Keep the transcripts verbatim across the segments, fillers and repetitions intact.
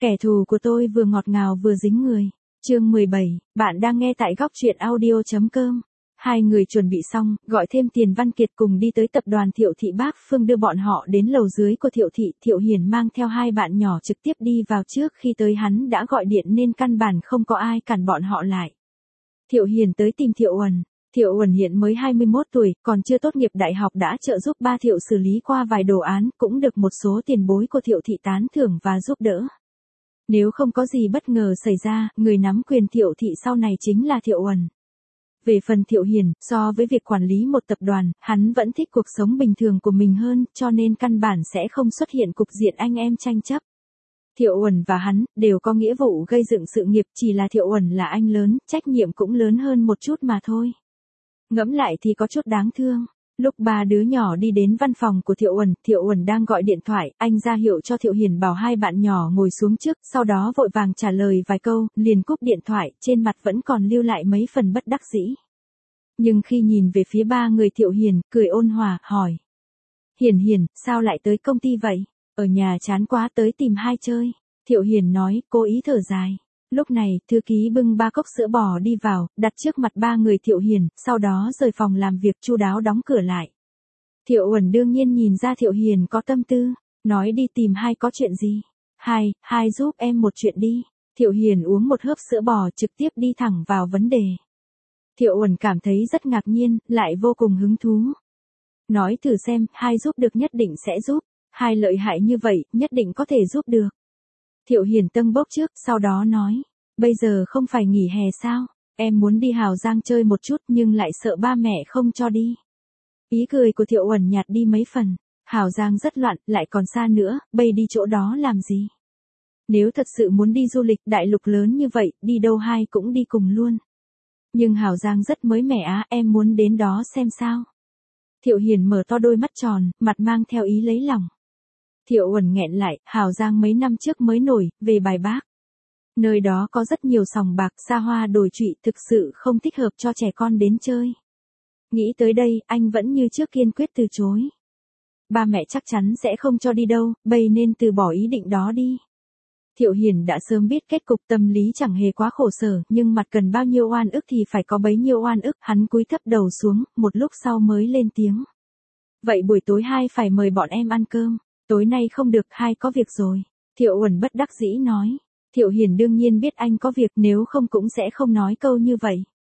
Kẻ thù của tôi vừa ngọt ngào vừa dính người. Chương mười bảy, bạn đang nghe tại góc truyện audio chấm com. Hai người chuẩn bị xong, gọi thêm Tiền Văn Kiệt cùng đi tới tập đoàn Thiệu Thị Bác Phương đưa bọn họ đến lầu dưới của Thiệu Thị. Thiệu Hiền mang theo hai bạn nhỏ trực tiếp đi vào trước, khi tới hắn đã gọi điện nên căn bản không có ai cản bọn họ lại. Thiệu Hiền tới tìm Thiệu Uẩn. Thiệu Uẩn hiện mới hai mươi mốt tuổi, còn chưa tốt nghiệp đại học đã trợ giúp ba Thiệu xử lý qua vài đồ án, cũng được một số tiền bối của Thiệu Thị tán thưởng và giúp đỡ. Nếu không có gì bất ngờ xảy ra, người nắm quyền Thiệu Thị sau này chính là Thiệu Uẩn. Về phần Thiệu Hiền, so với việc quản lý một tập đoàn, hắn vẫn thích cuộc sống bình thường của mình hơn, cho nên căn bản sẽ không xuất hiện cục diện anh em tranh chấp. Thiệu Uẩn và hắn đều có nghĩa vụ gây dựng sự nghiệp, chỉ là Thiệu Uẩn là anh lớn, trách nhiệm cũng lớn hơn một chút mà thôi. Ngẫm lại thì có chút đáng thương. Lúc ba đứa nhỏ đi đến văn phòng của Thiệu Uẩn, Thiệu Uẩn đang gọi điện thoại, anh ra hiệu cho Thiệu Hiền bảo hai bạn nhỏ ngồi xuống trước, sau đó vội vàng trả lời vài câu, liền cúp điện thoại, trên mặt vẫn còn lưu lại mấy phần bất đắc dĩ. Nhưng khi nhìn về phía ba người Thiệu Hiền, cười ôn hòa, hỏi. Hiền Hiền, sao lại tới công ty vậy? Ở nhà chán quá tới tìm hai chơi. Thiệu Hiền nói, cố ý thở dài. Lúc này, thư ký bưng ba cốc sữa bò đi vào, đặt trước mặt ba người Thiệu Hiền, sau đó rời phòng làm việc chu đáo đóng cửa lại. Thiệu Uẩn đương nhiên nhìn ra Thiệu Hiền có tâm tư, nói đi tìm hai có chuyện gì? Hai, hai giúp em một chuyện đi. Thiệu Hiền uống một hớp sữa bò trực tiếp đi thẳng vào vấn đề. Thiệu Uẩn cảm thấy rất ngạc nhiên, lại vô cùng hứng thú. Nói thử xem, hai giúp được nhất định sẽ giúp, hai lợi hại như vậy, nhất định có thể giúp được. Thiệu Hiền tâng bốc trước, sau đó nói, bây giờ không phải nghỉ hè sao, em muốn đi Hào Giang chơi một chút nhưng lại sợ ba mẹ không cho đi. Ý cười của Thiệu Uẩn nhạt đi mấy phần, Hào Giang rất loạn, lại còn xa nữa, bây đi chỗ đó làm gì? Nếu thật sự muốn đi du lịch đại lục lớn như vậy, đi đâu hai cũng đi cùng luôn. Nhưng Hào Giang rất mới mẻ á, em muốn đến đó xem sao. Thiệu Hiền mở to đôi mắt tròn, mặt mang theo ý lấy lòng. Thiệu Uẩn nghẹn lại, Hào Giang mấy năm trước mới nổi, về Bài Bác. Nơi đó có rất nhiều sòng bạc, xa hoa đồi trụy, thực sự không thích hợp cho trẻ con đến chơi. Nghĩ tới đây, anh vẫn như trước kiên quyết từ chối. Ba mẹ chắc chắn sẽ không cho đi đâu, bây nên từ bỏ ý định đó đi. Thiệu Hiền đã sớm biết kết cục, tâm lý chẳng hề quá khổ sở, nhưng mặt cần bao nhiêu oan ức thì phải có bấy nhiêu oan ức, hắn cúi thấp đầu xuống, một lúc sau mới lên tiếng. Vậy buổi tối hai phải mời bọn em ăn cơm. Tối nay không được, hai có việc rồi. Thiệu Uẩn bất đắc dĩ nói. Thiệu Hiền đương nhiên biết anh có việc, nếu không cũng sẽ không nói câu như vậy.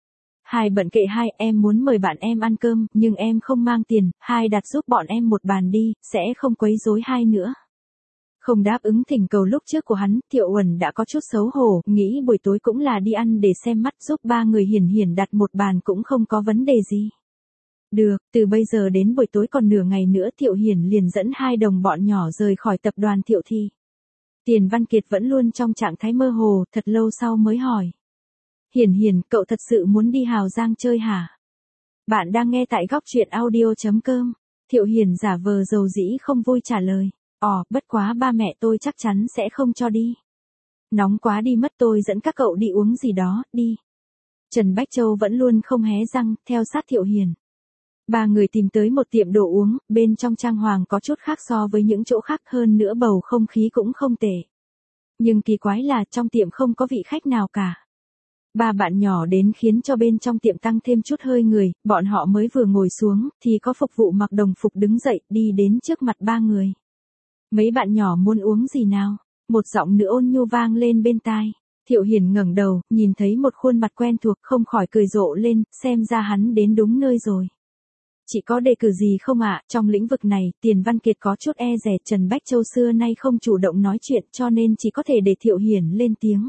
Hai bận kệ hai, em muốn mời bạn em ăn cơm, nhưng em không mang tiền, hai đặt giúp bọn em một bàn đi, sẽ không quấy rối hai nữa. Không đáp ứng thỉnh cầu lúc trước của hắn, Thiệu Uẩn đã có chút xấu hổ, nghĩ buổi tối cũng là đi ăn để xem mắt, giúp ba người Hiền Hiền đặt một bàn cũng không có vấn đề gì. Được, từ bây giờ đến buổi tối còn nửa ngày nữa Thiệu Hiền liền dẫn hai đồng bọn nhỏ rời khỏi tập đoàn Thiệu Thị. Tiền Văn Kiệt vẫn luôn trong trạng thái mơ hồ, thật lâu sau mới hỏi. Hiền Hiền, cậu thật sự muốn đi Hào Giang chơi hả? Bạn đang nghe tại góc truyện audio chấm com. Thiệu Hiền giả vờ dầu dĩ không vui trả lời. Ồ, bất quá ba mẹ tôi chắc chắn sẽ không cho đi. Nóng quá đi mất, tôi dẫn các cậu đi uống gì đó, đi. Trần Bách Châu vẫn luôn không hé răng, theo sát Thiệu Hiền. Ba người tìm tới một tiệm đồ uống, bên trong trang hoàng có chút khác so với những chỗ khác, hơn nữa bầu không khí cũng không tệ. Nhưng kỳ quái là trong tiệm không có vị khách nào cả. Ba bạn nhỏ đến khiến cho bên trong tiệm tăng thêm chút hơi người, bọn họ mới vừa ngồi xuống, thì có phục vụ mặc đồng phục đứng dậy, đi đến trước mặt ba người. Mấy bạn nhỏ muốn uống gì nào? Một giọng nữ ôn nhu vang lên bên tai. Thiệu Hiền ngẩng đầu, nhìn thấy một khuôn mặt quen thuộc, không khỏi cười rộ lên, xem ra hắn đến đúng nơi rồi. Chị có đề cử gì không ạ? Trong lĩnh vực này, Tiền Văn Kiệt có chút e dè, Trần Bách Châu xưa nay không chủ động nói chuyện cho nên chỉ có thể để Thiệu Hiền lên tiếng.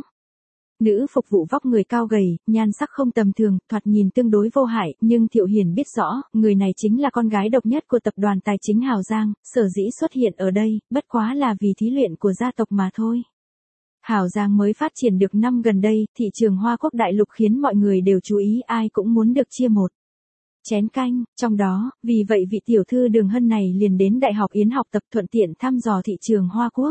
Nữ phục vụ vóc người cao gầy, nhan sắc không tầm thường, thoạt nhìn tương đối vô hại, nhưng Thiệu Hiền biết rõ, người này chính là con gái độc nhất của tập đoàn tài chính Hào Giang, sở dĩ xuất hiện ở đây, bất quá là vì thí luyện của gia tộc mà thôi. Hào Giang mới phát triển được năm gần đây, thị trường Hoa Quốc đại lục khiến mọi người đều chú ý, ai cũng muốn được chia một chén canh, trong đó, vì vậy vị tiểu thư Đường Hân này liền đến Đại học Yến học tập, thuận tiện thăm dò thị trường Hoa Quốc.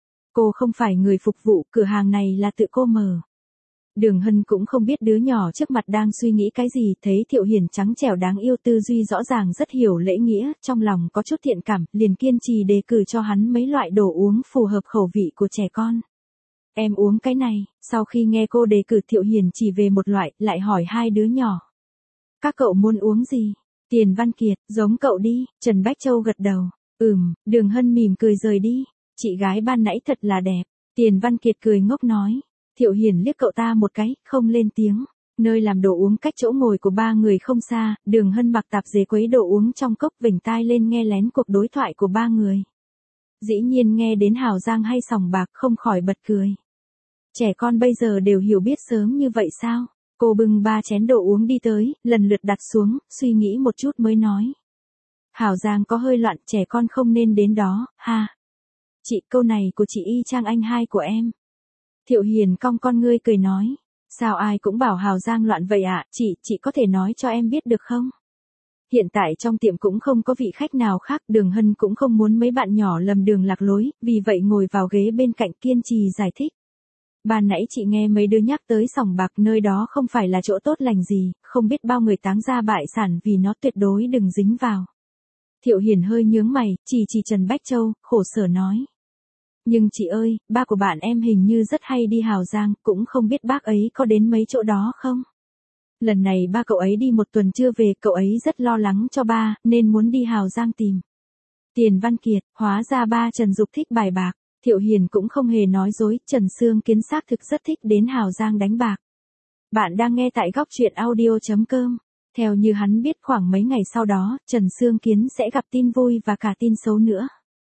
Cô không phải người phục vụ, cửa hàng này là tự cô mở. Đường Hân cũng không biết đứa nhỏ trước mặt đang suy nghĩ cái gì, thấy Thiệu Hiền trắng trẻo đáng yêu, tư duy rõ ràng, rất hiểu lễ nghĩa, trong lòng có chút thiện cảm, liền kiên trì đề cử cho hắn mấy loại đồ uống phù hợp khẩu vị của trẻ con. Em uống cái này, sau khi nghe cô đề cử Thiệu Hiền chỉ về một loại, lại hỏi hai đứa nhỏ. Các cậu muốn uống gì? Tiền Văn Kiệt, giống cậu đi, Trần Bách Châu gật đầu. Ừm, Đường Hân mỉm cười rời đi. Chị gái ban nãy thật là đẹp. Tiền Văn Kiệt cười ngốc nói. Thiệu Hiền liếc cậu ta một cái, không lên tiếng. Nơi làm đồ uống cách chỗ ngồi của ba người không xa, Đường Hân mặc tạp dề quấy đồ uống trong cốc, vểnh tai lên nghe lén cuộc đối thoại của ba người. Dĩ nhiên nghe đến Hào Giang hay sòng bạc không khỏi bật cười. Trẻ con bây giờ đều hiểu biết sớm như vậy sao? Cô bưng ba chén đồ uống đi tới, lần lượt đặt xuống, suy nghĩ một chút mới nói. Hào Giang có hơi loạn, trẻ con không nên đến đó, ha. Chị, câu này của chị y chang anh hai của em. Thiệu Hiền cong con ngươi cười nói. Sao ai cũng bảo Hào Giang loạn vậy ạ, à? chị, chị có thể nói cho em biết được không? Hiện tại trong tiệm cũng không có vị khách nào khác, Đường Hân cũng không muốn mấy bạn nhỏ lầm đường lạc lối, vì vậy ngồi vào ghế bên cạnh kiên trì giải thích. Ban nãy chị nghe mấy đứa nhắc tới sòng bạc, nơi đó không phải là chỗ tốt lành gì, không biết bao người táng ra bại sản vì nó, tuyệt đối đừng dính vào. Thiệu Hiền hơi nhướng mày, chỉ chỉ Trần Bách Châu, khổ sở nói. Nhưng chị ơi, ba của bạn em hình như rất hay đi Hào Giang, cũng không biết bác ấy có đến mấy chỗ đó không? Lần này ba cậu ấy đi một tuần chưa về, cậu ấy rất lo lắng cho ba, nên muốn đi Hào Giang tìm. Tiền Văn Kiệt, hóa ra ba Trần Dục thích bài bạc. Thiệu Hiền cũng không hề nói dối, Trần Sương Kiến xác thực rất thích đến Hào Giang đánh bạc. Bạn đang nghe tại góc truyện audio chấm com. Theo như hắn biết, khoảng mấy ngày sau đó, Trần Sương Kiến sẽ gặp tin vui và cả tin xấu nữa.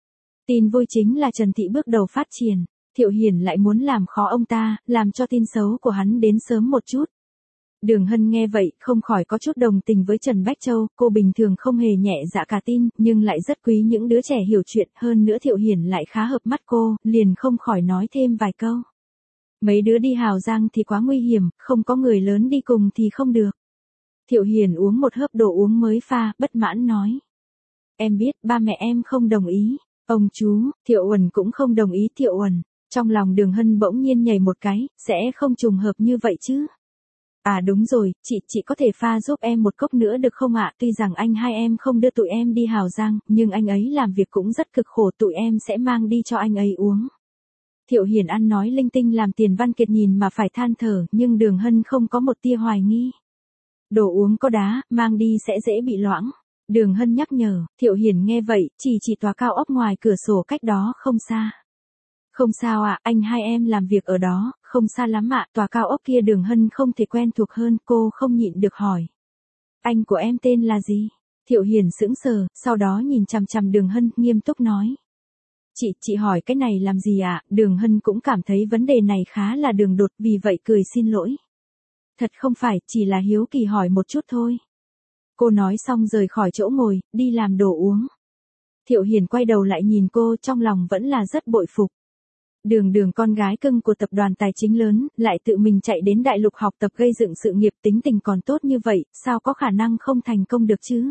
Tin vui chính là Trần Thị bước đầu phát triển, Thiệu Hiền lại muốn làm khó ông ta, làm cho tin xấu của hắn đến sớm một chút. Đường Hân nghe vậy, không khỏi có chút đồng tình với Trần Bách Châu, cô bình thường không hề nhẹ dạ cả tin, nhưng lại rất quý những đứa trẻ hiểu chuyện, hơn nữa Thiệu Hiền lại khá hợp mắt cô, liền không khỏi nói thêm vài câu. Mấy đứa đi Hào Giang thì quá nguy hiểm, không có người lớn đi cùng thì không được. Thiệu Hiền uống một hớp đồ uống mới pha, bất mãn nói. Em biết, ba mẹ em không đồng ý. Ông chú, Thiệu Uẩn cũng không đồng ý. Thiệu Uẩn, trong lòng Đường Hân bỗng nhiên nhảy một cái, sẽ không trùng hợp như vậy chứ. À đúng rồi, chị, chị có thể pha giúp em một cốc nữa được không ạ? Tuy rằng anh hai em không đưa tụi em đi Hào Giang, nhưng anh ấy làm việc cũng rất cực khổ, tụi em sẽ mang đi cho anh ấy uống. Thiệu Hiền ăn nói linh tinh làm Tiền Văn Kiệt nhìn mà phải than thở, nhưng Đường Hân không có một tia hoài nghi. Đồ uống có đá, mang đi sẽ dễ bị loãng. Đường Hân nhắc nhở, Thiệu Hiền nghe vậy, chỉ chỉ tòa cao ốc ngoài cửa sổ cách đó không xa. Không sao ạ, à, anh hai em làm việc ở đó, không xa lắm ạ, à, tòa cao ốc kia. Đường Hân không thể quen thuộc hơn, cô không nhịn được hỏi. Anh của em tên là gì? Thiệu Hiền sững sờ, sau đó nhìn chằm chằm Đường Hân, nghiêm túc nói. Chị, chị hỏi cái này làm gì ạ? À? Đường Hân cũng cảm thấy vấn đề này khá là đường đột, vì vậy cười xin lỗi. Thật không phải, chỉ là hiếu kỳ hỏi một chút thôi. Cô nói xong rời khỏi chỗ ngồi, đi làm đồ uống. Thiệu Hiền quay đầu lại nhìn cô, trong lòng vẫn là rất bội phục. Đường Đường con gái cưng của tập đoàn tài chính lớn, lại tự mình chạy đến đại lục học tập gây dựng sự nghiệp, tính tình còn tốt như vậy, sao có khả năng không thành công được chứ?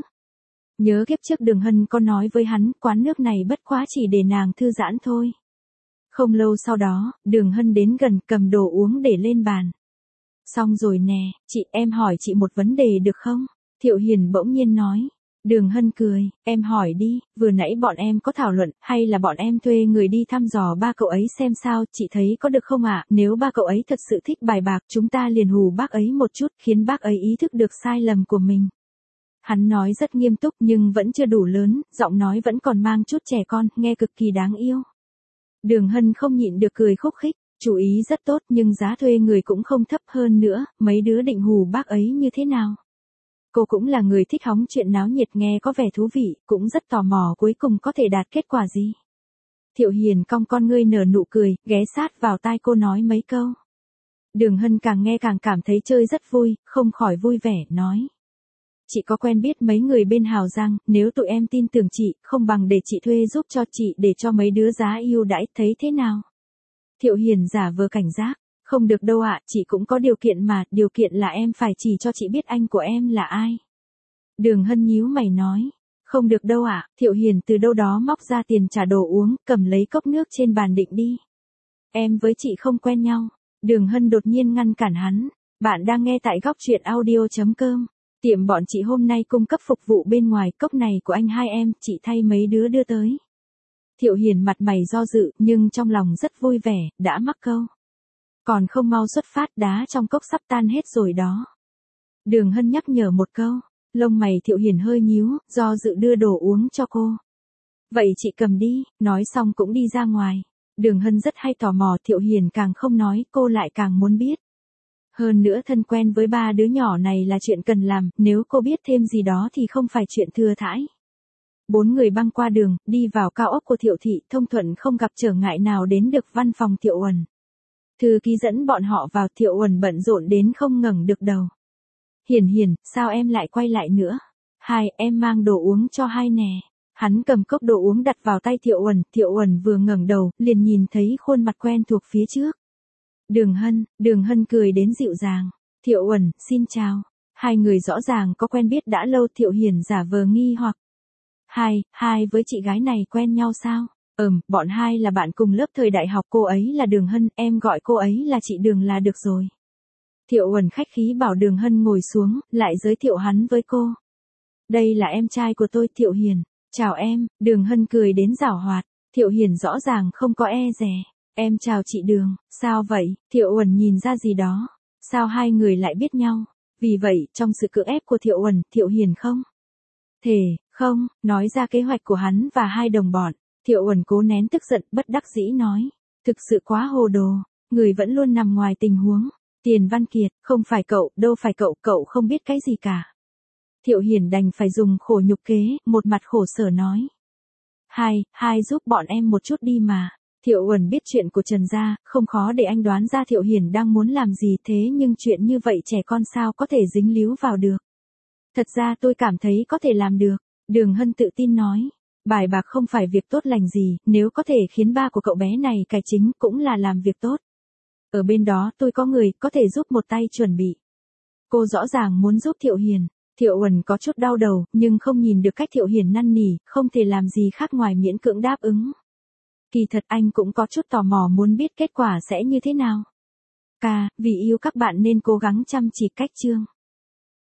Nhớ kiếp trước Đường Hân có nói với hắn, quán nước này bất quá chỉ để nàng thư giãn thôi. Không lâu sau đó, Đường Hân đến gần, cầm đồ uống để lên bàn. Xong rồi nè, chị, em hỏi chị một vấn đề được không? Thiệu Hiền bỗng nhiên nói. Đường Hân cười, em hỏi đi, vừa nãy bọn em có thảo luận, hay là bọn em thuê người đi thăm dò ba cậu ấy xem sao, chị thấy có được không ạ? À? Nếu ba cậu ấy thật sự thích bài bạc, chúng ta liền hù bác ấy một chút, khiến bác ấy ý thức được sai lầm của mình. Hắn nói rất nghiêm túc nhưng vẫn chưa đủ lớn, giọng nói vẫn còn mang chút trẻ con, nghe cực kỳ đáng yêu. Đường Hân không nhịn được cười khúc khích, chủ ý rất tốt nhưng giá thuê người cũng không thấp, hơn nữa, mấy đứa định hù bác ấy như thế nào? Cô cũng là người thích hóng chuyện náo nhiệt, nghe có vẻ thú vị, cũng rất tò mò cuối cùng có thể đạt kết quả gì. Thiệu Hiền cong con ngươi nở nụ cười, ghé sát vào tai cô nói mấy câu. Đường Hân càng nghe càng cảm thấy chơi rất vui, không khỏi vui vẻ, nói. Chị có quen biết mấy người bên Hào Giang, nếu tụi em tin tưởng chị, không bằng để chị thuê giúp cho chị, để cho mấy đứa giá ưu đãi, thấy thế nào? Thiệu Hiền giả vờ cảnh giác. Không được đâu ạ, à, chị cũng có điều kiện mà, điều kiện là em phải chỉ cho chị biết anh của em là ai. Đường Hân nhíu mày nói, không được đâu ạ, à, Thiệu Hiền từ đâu đó móc ra tiền trả đồ uống, cầm lấy cốc nước trên bàn định đi. Em với chị không quen nhau. Đường Hân đột nhiên ngăn cản hắn, bạn đang nghe tại góc truyện audio chấm com. Tiệm bọn chị hôm nay cung cấp phục vụ bên ngoài, cốc này của anh hai em, chị thay mấy đứa đưa tới. Thiệu Hiền mặt mày do dự, nhưng trong lòng rất vui vẻ, đã mắc câu. Còn không mau xuất phát, đá trong cốc sắp tan hết rồi đó. Đường Hân nhắc nhở một câu, lông mày Thiệu Hiền hơi nhíu, do dự đưa đồ uống cho cô. Vậy chị cầm đi, nói xong cũng đi ra ngoài. Đường Hân rất hay tò mò, Thiệu Hiền càng không nói, cô lại càng muốn biết. Hơn nữa thân quen với ba đứa nhỏ này là chuyện cần làm, nếu cô biết thêm gì đó thì không phải chuyện thừa thãi. Bốn người băng qua đường, đi vào cao ốc của Thiệu thị, thông thuận không gặp trở ngại nào đến được văn phòng Thiệu Uẩn. Thư ký dẫn bọn họ vào, Thiệu Uẩn bận rộn đến không ngẩng được đầu. Hiền Hiền, sao em lại quay lại nữa? Hai, em mang đồ uống cho hai nè. Hắn cầm cốc đồ uống đặt vào tay Thiệu Uẩn, Thiệu Uẩn vừa ngẩng đầu, liền nhìn thấy khuôn mặt quen thuộc phía trước. Đường Hân, Đường Hân cười đến dịu dàng. Thiệu Uẩn, xin chào. Hai người rõ ràng có quen biết đã lâu, Thiệu Hiền giả vờ nghi hoặc. Hai, hai với chị gái này quen nhau sao? Ừm, bọn hai là bạn cùng lớp thời đại học, cô ấy là Đường Hân, em gọi cô ấy là chị Đường là được rồi. Thiệu Uẩn khách khí bảo Đường Hân ngồi xuống, lại giới thiệu hắn với cô. Đây là em trai của tôi, Thiệu Hiền. Chào em, Đường Hân cười đến giảo hoạt. Thiệu Hiền rõ ràng không có e dè. Em chào chị Đường, sao vậy? Thiệu Uẩn nhìn ra gì đó. Sao hai người lại biết nhau? Vì vậy, trong sự cưỡng ép của Thiệu Uẩn, Thiệu Hiền không thể, không, nói ra kế hoạch của hắn và hai đồng bọn. Thiệu Uẩn cố nén tức giận, bất đắc dĩ nói. Thực sự quá hồ đồ, người vẫn luôn nằm ngoài tình huống. Tiền Văn Kiệt, không phải cậu, đâu phải cậu, cậu không biết cái gì cả. Thiệu Hiền đành phải dùng khổ nhục kế, một mặt khổ sở nói. Hai, hai giúp bọn em một chút đi mà. Thiệu Uẩn biết chuyện của Trần gia, không khó để anh đoán ra Thiệu Hiền đang muốn làm gì, thế nhưng chuyện như vậy trẻ con sao có thể dính líu vào được. Thật ra tôi cảm thấy có thể làm được, Đường Hân tự tin nói. Bài bạc không phải việc tốt lành gì, nếu có thể khiến ba của cậu bé này cải chính cũng là làm việc tốt. Ở bên đó tôi có người, có thể giúp một tay chuẩn bị. Cô rõ ràng muốn giúp Thiệu Hiền. Thiệu Uẩn có chút đau đầu, nhưng không nhìn được cách Thiệu Hiền năn nỉ, không thể làm gì khác ngoài miễn cưỡng đáp ứng. Kỳ thật anh cũng có chút tò mò muốn biết kết quả sẽ như thế nào. Ca, vì yêu các bạn nên cố gắng chăm chỉ cách chương.